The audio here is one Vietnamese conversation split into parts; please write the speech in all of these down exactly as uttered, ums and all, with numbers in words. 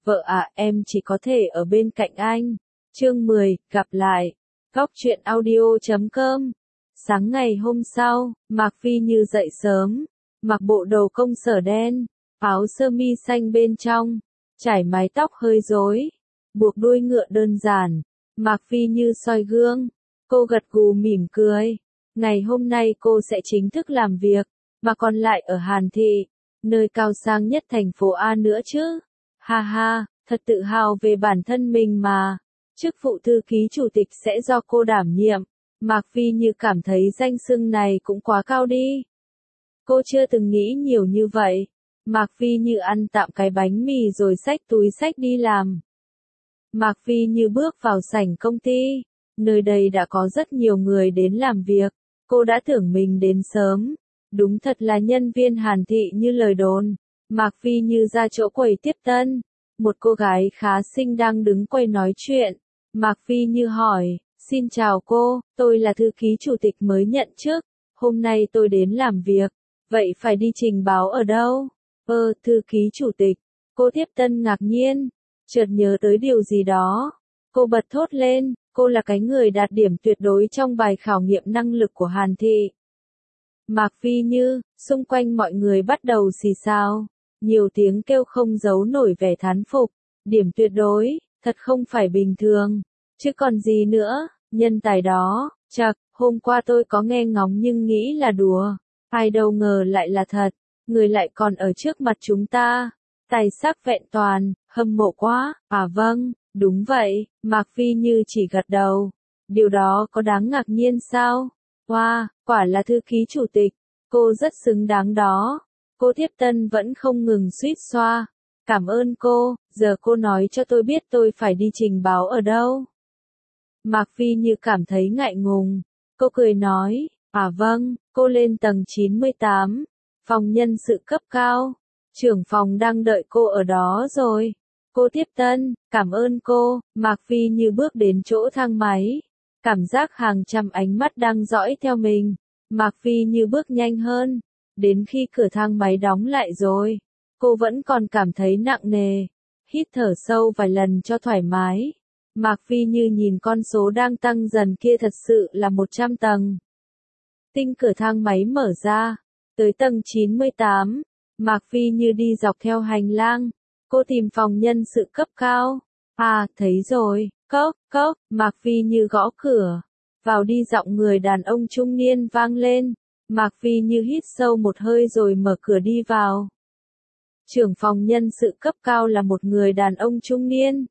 Vợ à, em chỉ có thể ở bên cạnh anh. Chương mười, gặp lại. Góc truyện audio chấm com. Sáng ngày hôm sau, Mạc Phi Như dậy sớm, mặc bộ đồ công sở đen, áo sơ mi xanh bên trong, trải mái tóc hơi rối, buộc đuôi ngựa đơn giản. Mạc Phi Như soi gương, cô gật gù mỉm cười. Ngày hôm nay cô sẽ chính thức làm việc, mà còn lại ở Hàn Thị, nơi cao sang nhất thành phố A nữa chứ. Ha ha, thật tự hào về bản thân mình mà. Chức vụ thư ký chủ tịch sẽ do cô đảm nhiệm. Mạc Phi Như cảm thấy danh xưng này cũng quá cao đi. Cô chưa từng nghĩ nhiều như vậy. Mạc Phi Như ăn tạm cái bánh mì rồi xách túi xách đi làm. Mạc Phi Như bước vào sảnh công ty. Nơi đây đã có rất nhiều người đến làm việc. Cô đã tưởng mình đến sớm. Đúng thật là nhân viên Hàn Thị như lời đồn. Mạc Phi Như ra chỗ quầy tiếp tân. Một cô gái khá xinh đang đứng quầy nói chuyện. Mạc Phi Như hỏi, xin chào cô, tôi là thư ký chủ tịch mới nhận chức. Hôm nay tôi đến làm việc. Vậy phải đi trình báo ở đâu? Ơ, thư ký chủ tịch. Cô tiếp tân ngạc nhiên. Chợt nhớ tới điều gì đó. Cô bật thốt lên, cô là cái người đạt điểm tuyệt đối trong bài khảo nghiệm năng lực của Hàn Thị. Mạc Phi Như, xung quanh mọi người bắt đầu xì xào. Nhiều tiếng kêu không giấu nổi vẻ thán phục. Điểm tuyệt đối, thật không phải bình thường. Chứ còn gì nữa, nhân tài đó, chậc, hôm qua tôi có nghe ngóng nhưng nghĩ là đùa. Ai đâu ngờ lại là thật, người lại còn ở trước mặt chúng ta. Tài sắc vẹn toàn, hâm mộ quá, à vâng, đúng vậy, Mạc Phi Như chỉ gật đầu. Điều đó có đáng ngạc nhiên sao? Wow, quả là thư ký chủ tịch, cô rất xứng đáng đó. Cô tiếp tân vẫn không ngừng suýt xoa. Cảm ơn cô, giờ cô nói cho tôi biết tôi phải đi trình báo ở đâu. Mạc Phi Như cảm thấy ngại ngùng. Cô cười nói, à vâng, cô lên tầng chín mươi tám, phòng nhân sự cấp cao. Trưởng phòng đang đợi cô ở đó rồi. Cô tiếp tân, cảm ơn cô. Mạc Phi Như bước đến chỗ thang máy. Cảm giác hàng trăm ánh mắt đang dõi theo mình. Mạc Phi Như bước nhanh hơn. Đến khi cửa thang máy đóng lại rồi, cô vẫn còn cảm thấy nặng nề. Hít thở sâu vài lần cho thoải mái. Mạc Phi Như nhìn con số đang tăng dần kia, thật sự là một trăm tầng. Tinh cửa thang máy mở ra. Tới tầng chín mươi tám, Mạc Phi Như đi dọc theo hành lang. Cô tìm phòng nhân sự cấp cao. À, thấy rồi, cốc, cốc, Mạc Phi Như gõ cửa. Vào đi, giọng người đàn ông trung niên vang lên. Mạc Phi Như hít sâu một hơi rồi mở cửa đi vào. Trưởng phòng nhân sự cấp cao là một người đàn ông trung niên.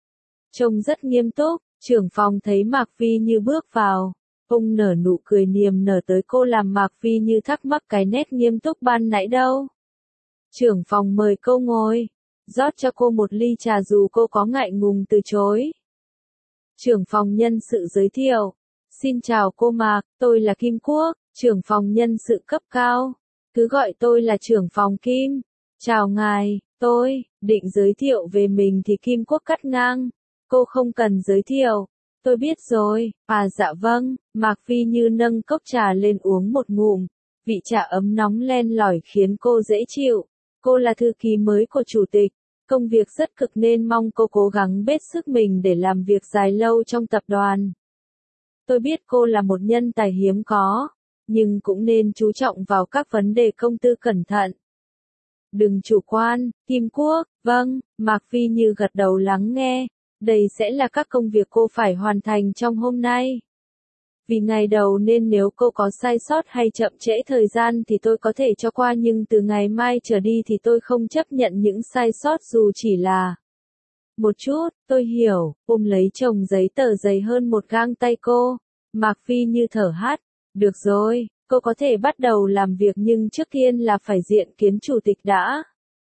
Trông rất nghiêm túc, trưởng phòng thấy Mạc Phi Như bước vào. Ông nở nụ cười niềm nở tới cô, làm Mạc Phi Như thắc mắc cái nét nghiêm túc ban nãy đâu. Trưởng phòng mời cô ngồi, rót cho cô một ly trà dù cô có ngại ngùng từ chối. Trưởng phòng nhân sự giới thiệu, xin chào cô Mạc, tôi là Kim Quốc, trưởng phòng nhân sự cấp cao. Cứ gọi tôi là trưởng phòng Kim. Chào ngài, tôi định giới thiệu về mình thì Kim Quốc cắt ngang. Cô không cần giới thiệu. Tôi biết rồi. À dạ vâng. Mạc Phi Như nâng cốc trà lên uống một ngụm. Vị trà ấm nóng len lỏi khiến cô dễ chịu. Cô là thư ký mới của chủ tịch. Công việc rất cực nên mong cô cố gắng bết sức mình để làm việc dài lâu trong tập đoàn. Tôi biết cô là một nhân tài hiếm có, nhưng cũng nên chú trọng vào các vấn đề công tư cẩn thận. Đừng chủ quan, Kim Quốc. Vâng, Mạc Phi Như gật đầu lắng nghe. Đây sẽ là các công việc cô phải hoàn thành trong hôm nay. Vì ngày đầu nên nếu cô có sai sót hay chậm trễ thời gian thì tôi có thể cho qua, nhưng từ ngày mai trở đi thì tôi không chấp nhận những sai sót dù chỉ là một chút. Tôi hiểu. Ôm lấy chồng giấy tờ dày hơn một gang tay cô. Mạc Phi Như thở hắt. Được rồi, cô có thể bắt đầu làm việc nhưng trước tiên là phải diện kiến chủ tịch đã.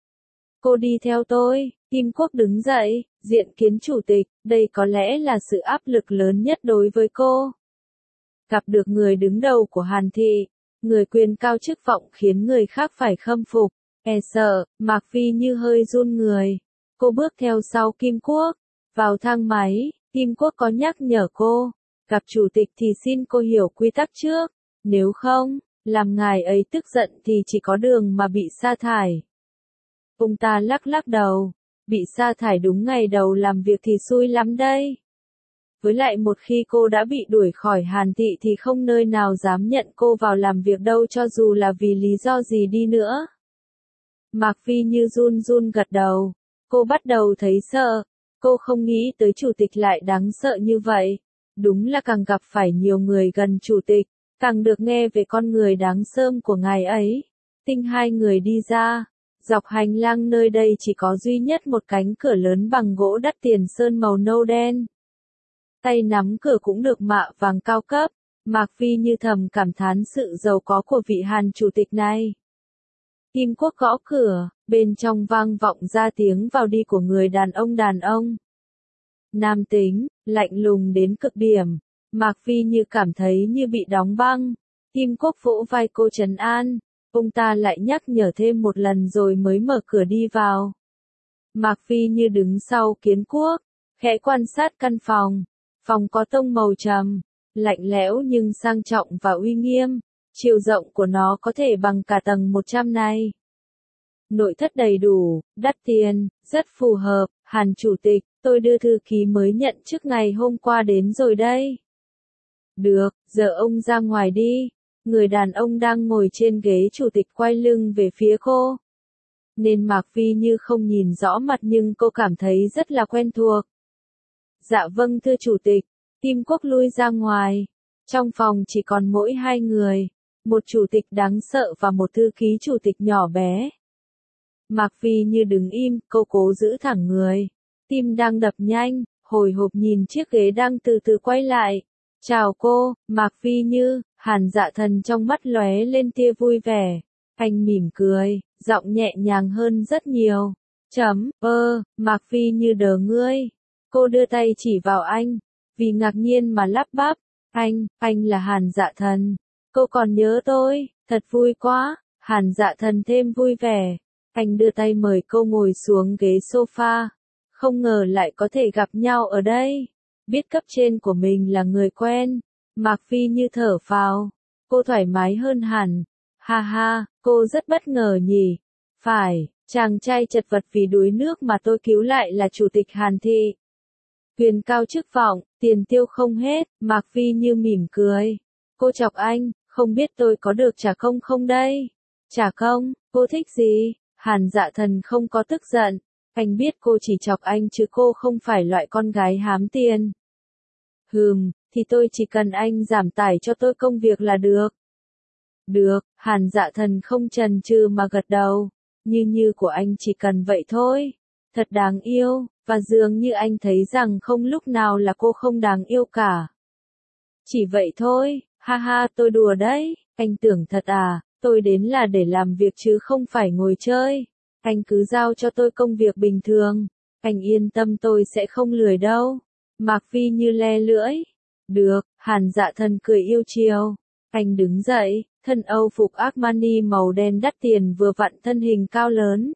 Cô đi theo tôi. Kim Quốc đứng dậy, diện kiến chủ tịch, đây có lẽ là sự áp lực lớn nhất đối với cô. Gặp được người đứng đầu của Hàn Thị, người quyền cao chức vọng khiến người khác phải khâm phục, e sợ. Mạc Phi Như hơi run người. Cô bước theo sau Kim Quốc. Vào thang máy, Kim Quốc có nhắc nhở cô. Gặp chủ tịch thì xin cô hiểu quy tắc trước. Nếu không, làm ngài ấy tức giận thì chỉ có đường mà bị sa thải. Ông ta lắc lắc đầu. Bị sa thải đúng ngày đầu làm việc thì xui lắm đây. Với lại một khi cô đã bị đuổi khỏi Hàn Thị thì không nơi nào dám nhận cô vào làm việc đâu cho dù là vì lý do gì đi nữa. Mạc Phi Như run run gật đầu. Cô bắt đầu thấy sợ. Cô không nghĩ tới chủ tịch lại đáng sợ như vậy. Đúng là càng gặp phải nhiều người gần chủ tịch, càng được nghe về con người đáng sơm của ngài ấy. Tinh hai người đi ra. Dọc hành lang nơi đây chỉ có duy nhất một cánh cửa lớn bằng gỗ đắt tiền sơn màu nâu đen. Tay nắm cửa cũng được mạ vàng cao cấp. Mạc Phi Như thầm cảm thán sự giàu có của vị Hàn chủ tịch này. Kim Quốc gõ cửa, bên trong vang vọng ra tiếng vào đi của người đàn ông đàn ông. Nam tính, lạnh lùng đến cực điểm. Mạc Phi Như cảm thấy như bị đóng băng. Kim Quốc vỗ vai cô trấn an. Ông ta lại nhắc nhở thêm một lần rồi mới mở cửa đi vào. Mạc Phi Như đứng sau Kiến Quốc, khẽ quan sát căn phòng. Phòng có tông màu trầm, lạnh lẽo nhưng sang trọng và uy nghiêm. Chiều rộng của nó có thể bằng cả tầng một trăm này. Nội thất đầy đủ, đắt tiền, rất phù hợp. Hàn chủ tịch, tôi đưa thư ký mới nhận chức ngày hôm qua đến rồi đây. Được, giờ ông ra ngoài đi. Người đàn ông đang ngồi trên ghế chủ tịch quay lưng về phía cô. Nên Mạc Phi Như không nhìn rõ mặt nhưng cô cảm thấy rất là quen thuộc. Dạ vâng thưa chủ tịch. Kim Quốc lui ra ngoài. Trong phòng chỉ còn mỗi hai người. Một chủ tịch đáng sợ và một thư ký chủ tịch nhỏ bé. Mạc Phi Như đứng im, cô cố giữ thẳng người. Tim đang đập nhanh, hồi hộp nhìn chiếc ghế đang từ từ quay lại. Chào cô, Mạc Phi Như. Hàn Dạ Thần trong mắt lóe lên tia vui vẻ. Anh mỉm cười, giọng nhẹ nhàng hơn rất nhiều. Chấm, ơ, Mạc Phi Như đờ ngươi. Cô đưa tay chỉ vào anh. Vì ngạc nhiên mà lắp bắp. Anh, anh là Hàn Dạ Thần. Cô còn nhớ tôi, thật vui quá. Hàn Dạ Thần thêm vui vẻ. Anh đưa tay mời cô ngồi xuống ghế sofa. Không ngờ lại có thể gặp nhau ở đây. Biết cấp trên của mình là người quen. Mạc Phi Như thở phào. Cô thoải mái hơn hẳn. Ha ha, cô rất bất ngờ nhỉ. Phải, chàng trai chật vật vì đuối nước mà tôi cứu lại là chủ tịch Hàn Thị. Quyền cao chức vọng, tiền tiêu không hết. Mạc Phi Như mỉm cười. Cô chọc anh, không biết tôi có được trả công không đây? Trả công, cô thích gì? Hàn Dạ Thần không có tức giận. Anh biết cô chỉ chọc anh chứ cô không phải loại con gái hám tiền. Hừm, thì tôi chỉ cần anh giảm tải cho tôi công việc là được. Được, Hàn Dạ Thần không chần chừ mà gật đầu. Như như của anh chỉ cần vậy thôi. Thật đáng yêu, và dường như anh thấy rằng không lúc nào là cô không đáng yêu cả. Chỉ vậy thôi, ha ha tôi đùa đấy, anh tưởng thật à, tôi đến là để làm việc chứ không phải ngồi chơi. Anh cứ giao cho tôi công việc bình thường, anh yên tâm tôi sẽ không lười đâu. Mạc Phi Như le lưỡi. Được, Hàn Dạ Thần cười yêu chiều. Anh đứng dậy, thân Âu phục Armani màu đen đắt tiền vừa vặn thân hình cao lớn.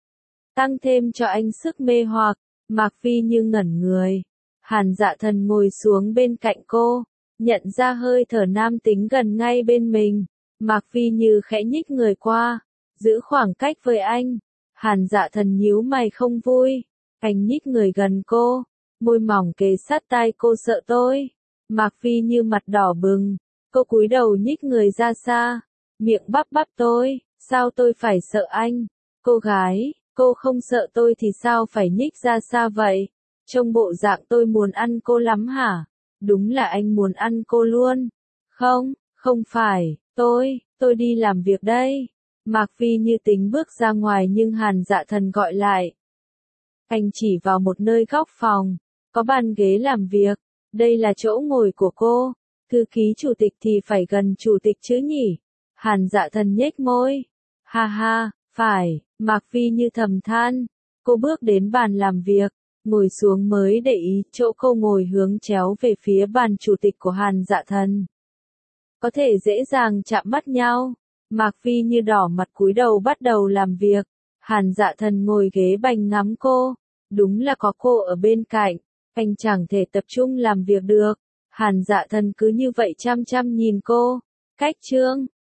Tăng thêm cho anh sức mê hoặc, Mạc Phi Như ngẩn người. Hàn Dạ Thần ngồi xuống bên cạnh cô, nhận ra hơi thở nam tính gần ngay bên mình. Mạc Phi Như khẽ nhích người qua, giữ khoảng cách với anh. Hàn Dạ Thần nhíu mày không vui. Anh nhích người gần cô, môi mỏng kề sát tai cô sợ tôi. Mạc Phi Như mặt đỏ bừng, cô cúi đầu nhích người ra xa, miệng bắp bắp tôi, sao tôi phải sợ anh? Cô gái, cô không sợ tôi thì sao phải nhích ra xa vậy? Trông bộ dạng tôi muốn ăn cô lắm hả? Đúng là anh muốn ăn cô luôn. Không, không phải, tôi, tôi đi làm việc đây. Mạc Phi Như tính bước ra ngoài nhưng Hàn Dạ Thần gọi lại. Anh chỉ vào một nơi góc phòng, có bàn ghế làm việc, đây là chỗ ngồi của cô, thư ký chủ tịch thì phải gần chủ tịch chứ nhỉ? Hàn Dạ Thần nhếch môi. Ha ha, phải, Mạc Phi Như thầm than. Cô bước đến bàn làm việc, ngồi xuống mới để ý chỗ cô ngồi hướng chéo về phía bàn chủ tịch của Hàn Dạ Thần. Có thể dễ dàng chạm mắt nhau. Mạc Phi Như đỏ mặt cúi đầu bắt đầu làm việc. Hàn Dạ Thần ngồi ghế bành ngắm cô. Đúng là có cô ở bên cạnh, anh chẳng thể tập trung làm việc được. Hàn Dạ Thần cứ như vậy chăm chăm nhìn cô. Cách chương